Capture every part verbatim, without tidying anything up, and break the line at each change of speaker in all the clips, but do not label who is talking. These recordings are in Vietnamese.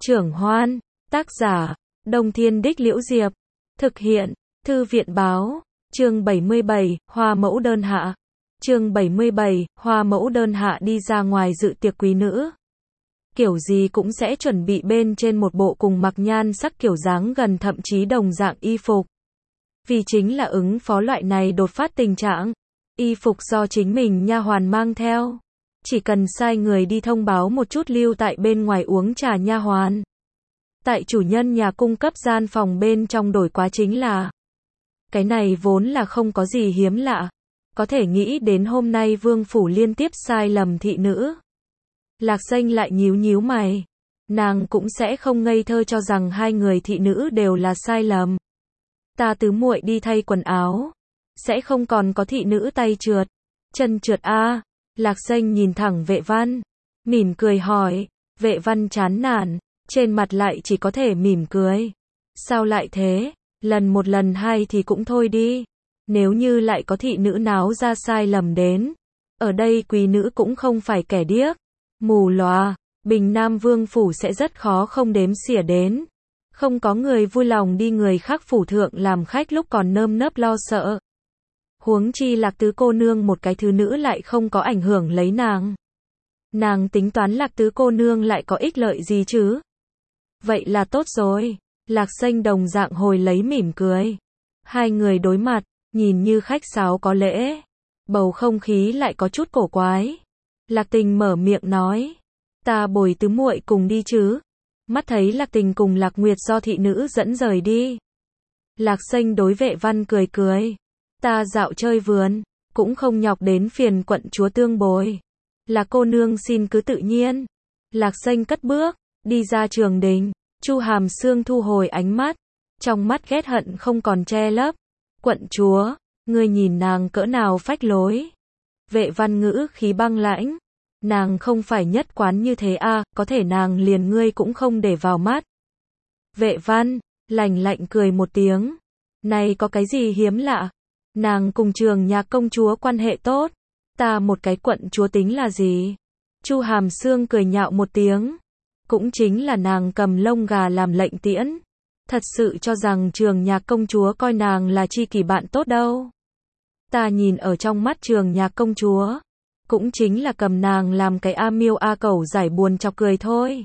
Trưởng Hoan, tác giả, Đông Thiên Đích Liễu Diệp, thực hiện, Thư viện Báo, chương bảy mươi bảy, Hoa Mẫu Đơn Hạ. Chương bảy mươi bảy, Hoa Mẫu Đơn Hạ đi ra ngoài dự tiệc quý nữ. Kiểu gì cũng sẽ chuẩn bị bên trên một bộ cùng mặc nhan sắc kiểu dáng gần thậm chí đồng dạng y phục. Vì chính là ứng phó loại này đột phát tình trạng, y phục do chính mình nha hoàn mang theo. Chỉ cần sai người đi thông báo một chút lưu tại bên ngoài uống trà nha hoàn. Tại chủ nhân nhà cung cấp gian phòng bên trong đổi quá chính là. Cái này vốn là không có gì hiếm lạ. Có thể nghĩ đến hôm nay vương phủ liên tiếp sai lầm thị nữ. Lạc Danh lại nhíu nhíu mày. Nàng cũng sẽ không ngây thơ cho rằng hai người thị nữ đều là sai lầm. Ta tứ muội đi thay quần áo. Sẽ không còn có thị nữ tay trượt. Chân trượt a à. Lạc Danh nhìn thẳng Vệ Văn. Mỉm cười hỏi. Vệ Văn chán nản. Trên mặt lại chỉ có thể mỉm cười. Sao lại thế? Lần một lần hai thì cũng thôi đi. Nếu như lại có thị nữ náo ra sai lầm đến. Ở đây quý nữ cũng không phải kẻ điếc. Mù lòa. Bình Nam Vương phủ sẽ rất khó không đếm xỉa đến. Không có người vui lòng đi người khác phủ thượng làm khách lúc còn nơm nớp lo sợ. Huống chi Lạc tứ cô nương một cái thứ nữ lại không có ảnh hưởng lấy nàng. Nàng tính toán Lạc tứ cô nương lại có ích lợi gì chứ? Vậy là tốt rồi. Lạc Danh đồng dạng hồi lấy mỉm cười. Hai người đối mặt, nhìn như khách sáo có lễ. Bầu không khí lại có chút cổ quái. Lạc Tình mở miệng nói. Ta bồi tứ muội cùng đi chứ. Mắt thấy Lạc Tình cùng Lạc Nguyệt do thị nữ dẫn rời đi. Lạc Danh đối Vệ Văn cười cười. Ta dạo chơi vườn, cũng không nhọc đến phiền quận chúa tương bồi. Lạc cô nương xin cứ tự nhiên. Lạc Danh cất bước, đi ra trường đình. Chu Hàm Sương thu hồi ánh mắt. Trong mắt ghét hận không còn che lấp. Quận chúa, ngươi nhìn nàng cỡ nào phách lối. Vệ Văn ngữ khí băng lãnh. Nàng không phải nhất quán như thế à, có thể nàng liền ngươi cũng không để vào mắt. Vệ Văn, lạnh lạnh cười một tiếng. Này có cái gì hiếm lạ? Nàng cùng Trường Nhạc công chúa quan hệ tốt. Ta một cái quận chúa tính là gì? Chu Hàm Sương cười nhạo một tiếng. Cũng chính là nàng cầm lông gà làm lệnh tiễn. Thật sự cho rằng Trường Nhạc công chúa coi nàng là tri kỷ bạn tốt đâu. Ta nhìn ở trong mắt Trường Nhạc công chúa. Cũng chính là cầm nàng làm cái a miêu a cẩu giải buồn chọc cười thôi.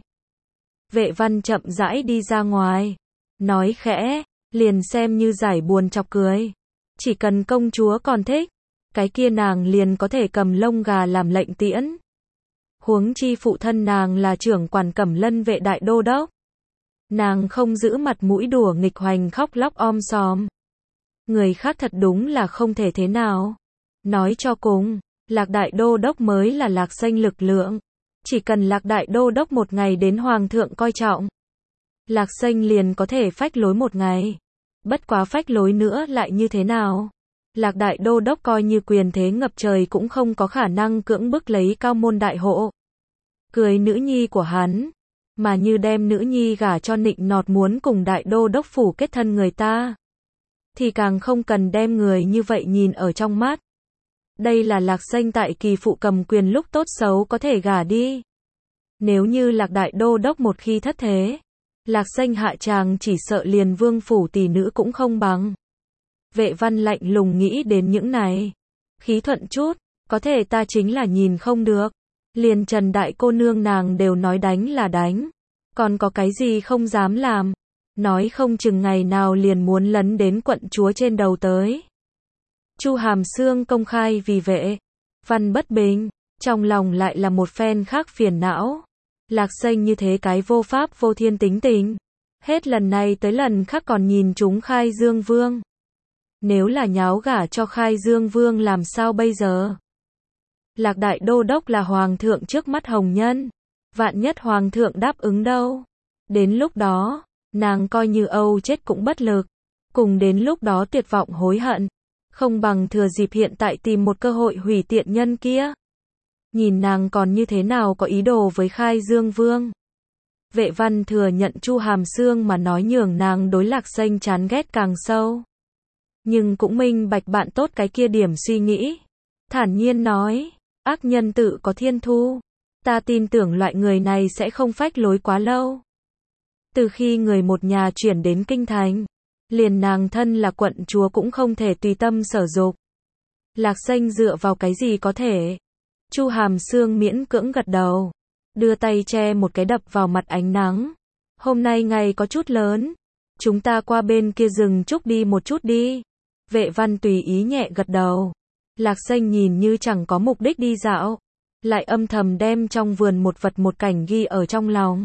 Vệ Văn chậm rãi đi ra ngoài. Nói khẽ, liền xem như giải buồn chọc cười. Chỉ cần công chúa còn thích. Cái kia nàng liền có thể cầm lông gà làm lệnh tiễn. Huống chi phụ thân nàng là trưởng quản Cẩm Lân vệ đại đô đốc. Nàng không giữ mặt mũi đùa nghịch hoành khóc lóc om sòm. Người khác thật đúng là không thể thế nào. Nói cho cùng, Lạc đại đô đốc mới là Lạc Danh lực lượng. Chỉ cần Lạc đại đô đốc một ngày đến hoàng thượng coi trọng. Lạc Danh liền có thể phách lối một ngày. Bất quá phách lối nữa lại như thế nào? Lạc đại đô đốc coi như quyền thế ngập trời cũng không có khả năng cưỡng bức lấy cao môn đại hộ. Cưới nữ nhi của hắn. Mà như đem nữ nhi gả cho nịnh nọt muốn cùng đại đô đốc phủ kết thân người ta. Thì càng không cần đem người như vậy nhìn ở trong mắt. Đây là Lạc Danh tại kỳ phụ cầm quyền lúc tốt xấu có thể gả đi. Nếu như Lạc đại đô đốc một khi thất thế. Lạc Danh hạ tràng chỉ sợ liền vương phủ tỷ nữ cũng không bằng. Vệ Văn lạnh lùng nghĩ đến những này. Khí thuận chút, có thể ta chính là nhìn không được. Liền Trần đại cô nương nàng đều nói đánh là đánh. Còn có cái gì không dám làm. Nói không chừng ngày nào liền muốn lấn đến quận chúa trên đầu tới. Chu Hàm Sương công khai vì Vệ Văn bất bình. Trong lòng lại là một phen khác phiền não. Lạc Danh như thế cái vô pháp vô thiên tính tình. Hết lần này tới lần khác còn nhìn chúng Khai Dương Vương. Nếu là nháo gả cho Khai Dương Vương làm sao bây giờ? Lạc đại đô đốc là hoàng thượng trước mắt hồng nhân. Vạn nhất hoàng thượng đáp ứng đâu. Đến lúc đó, nàng coi như âu chết cũng bất lực. Cùng đến lúc đó tuyệt vọng hối hận. Không bằng thừa dịp hiện tại tìm một cơ hội hủy tiện nhân kia. Nhìn nàng còn như thế nào có ý đồ với Khai Dương Vương. Vệ Văn thừa nhận Chu Hàm Sương mà nói nhường nàng đối Lạc Danh chán ghét càng sâu. Nhưng cũng minh bạch bạn tốt cái kia điểm suy nghĩ. Thản nhiên nói, ác nhân tự có thiên thu. Ta tin tưởng loại người này sẽ không phách lối quá lâu. Từ khi người một nhà chuyển đến kinh thành, liền nàng thân là quận chúa cũng không thể tùy tâm sở dục. Lạc Xanh dựa vào cái gì có thể? Chu Hàm Xương miễn cưỡng gật đầu, đưa tay che một cái đập vào mặt ánh nắng. Hôm nay ngày có chút lớn, chúng ta qua bên kia rừng trúc đi một chút đi. Vệ Văn tùy ý nhẹ gật đầu. Lạc Xanh nhìn như chẳng có mục đích đi dạo, lại âm thầm đem trong vườn một vật một cảnh ghi ở trong lòng.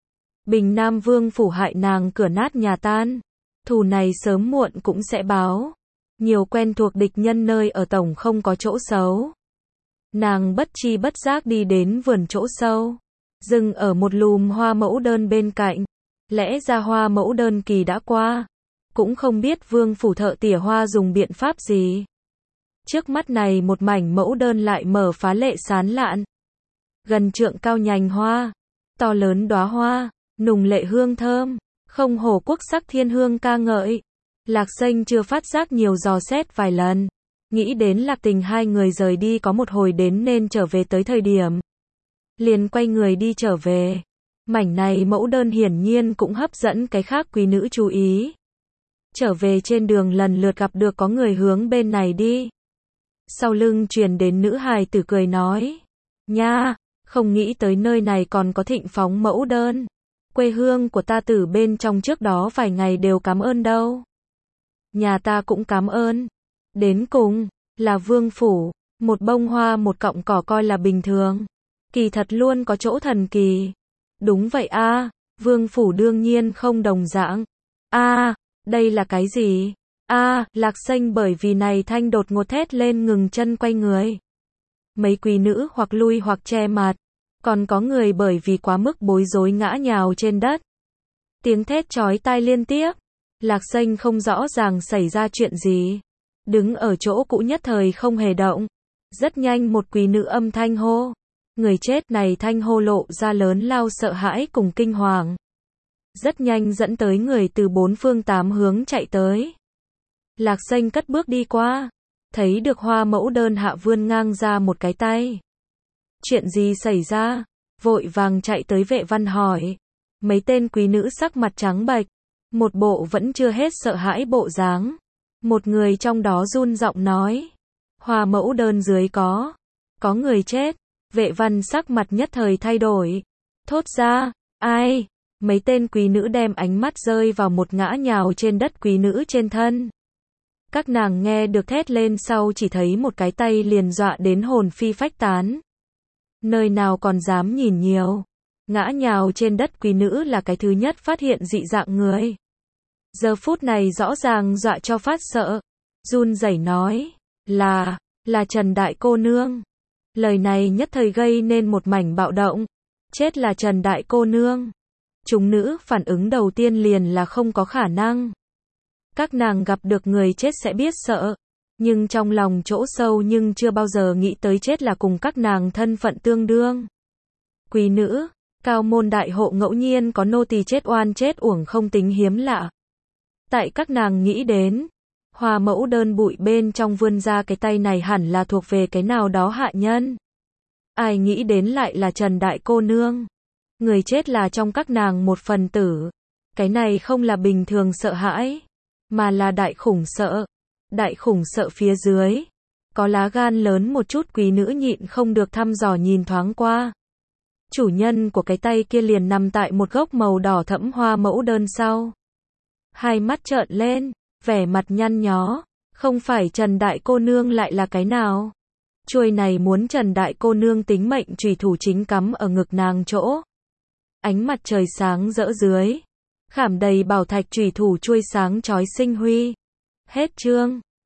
Bình Nam Vương phủ hại nàng cửa nát nhà tan, thù này sớm muộn cũng sẽ báo. Nhiều quen thuộc địch nhân nơi ở tổng không có chỗ xấu. Nàng bất chi bất giác đi đến vườn chỗ sâu, dừng ở một lùm hoa mẫu đơn bên cạnh. Lẽ ra hoa mẫu đơn kỳ đã qua, cũng không biết Vương phủ thợ tỉa hoa dùng biện pháp gì. Trước mắt này một mảnh mẫu đơn lại mở phá lệ sán lạn. Gần trượng cao nhành hoa, to lớn đóa hoa, nùng lệ hương thơm, không hổ quốc sắc thiên hương ca ngợi. Lạc Xanh chưa phát giác nhiều dò xét vài lần, nghĩ đến Lạc Tình hai người rời đi có một hồi đến nên trở về tới thời điểm. Liền quay người đi trở về. Mảnh này mẫu đơn hiển nhiên cũng hấp dẫn cái khác quý nữ chú ý. Trở về trên đường lần lượt gặp được có người hướng bên này đi. Sau lưng truyền đến nữ hài tử cười nói. Nha, không nghĩ tới nơi này còn có thịnh phóng mẫu đơn. Quê hương của ta từ bên trong trước đó vài ngày đều cảm ơn đâu. Nhà ta cũng cảm ơn. Đến cùng, là vương phủ, một bông hoa một cọng cỏ coi là bình thường. Kỳ thật luôn có chỗ thần kỳ. Đúng vậy a, à, vương phủ đương nhiên không đồng dạng. A, à, đây là cái gì? A, à, Lạc Xanh bởi vì này thanh đột ngột thét lên ngừng chân quay người. Mấy quý nữ hoặc lui hoặc che mặt, còn có người bởi vì quá mức bối rối ngã nhào trên đất. Tiếng thét chói tai liên tiếp. Lạc Xanh không rõ ràng xảy ra chuyện gì, đứng ở chỗ cũ nhất thời không hề động. Rất nhanh một quý nữ âm thanh hô. Người chết này thanh hô lộ ra lớn lao sợ hãi cùng kinh hoàng. Rất nhanh dẫn tới người từ bốn phương tám hướng chạy tới. Lạc Xanh cất bước đi qua, thấy được hoa mẫu đơn hạ vươn ngang ra một cái tay. Chuyện gì xảy ra? Vội vàng chạy tới Vệ Văn hỏi. Mấy tên quý nữ sắc mặt trắng bệch, một bộ vẫn chưa hết sợ hãi bộ dáng. Một người trong đó run giọng nói. Hoa mẫu đơn dưới có, có người chết. Vệ Văn sắc mặt nhất thời thay đổi. Thốt ra, ai? Mấy tên quý nữ đem ánh mắt rơi vào một ngã nhào trên đất quý nữ trên thân. Các nàng nghe được thét lên sau chỉ thấy một cái tay liền dọa đến hồn phi phách tán. Nơi nào còn dám nhìn nhiều. Ngã nhào trên đất quý nữ là cái thứ nhất phát hiện dị dạng người. Giờ phút này rõ ràng dọa cho phát sợ. Run rẩy nói, là, là Trần Đại Cô Nương. Lời này nhất thời gây nên một mảnh bạo động. Chết là Trần Đại Cô Nương. Chúng nữ phản ứng đầu tiên liền là không có khả năng. Các nàng gặp được người chết sẽ biết sợ. Nhưng trong lòng chỗ sâu nhưng chưa bao giờ nghĩ tới chết là cùng các nàng thân phận tương đương. Quý nữ, cao môn đại hộ ngẫu nhiên có nô tỳ chết oan chết uổng không tính hiếm lạ. Tại các nàng nghĩ đến, hoa mẫu đơn bụi bên trong vươn ra cái tay này hẳn là thuộc về cái nào đó hạ nhân. Ai nghĩ đến lại là Trần Đại Cô Nương. Người chết là trong các nàng một phần tử. Cái này không là bình thường sợ hãi, mà là đại khủng sợ. Đại khủng sợ phía dưới, có lá gan lớn một chút quý nữ nhịn không được thăm dò nhìn thoáng qua. Chủ nhân của cái tay kia liền nằm tại một gốc màu đỏ thẫm hoa mẫu đơn sau. Hai mắt trợn lên, vẻ mặt nhăn nhó. Không phải Trần Đại Cô Nương lại là cái nào? Chuôi này muốn Trần Đại Cô Nương tính mệnh chùy thủ chính cắm ở ngực nàng chỗ. Ánh mặt trời sáng rỡ dưới, khảm đầy bảo thạch chùy thủ chuôi sáng chói sinh huy. Hết chương.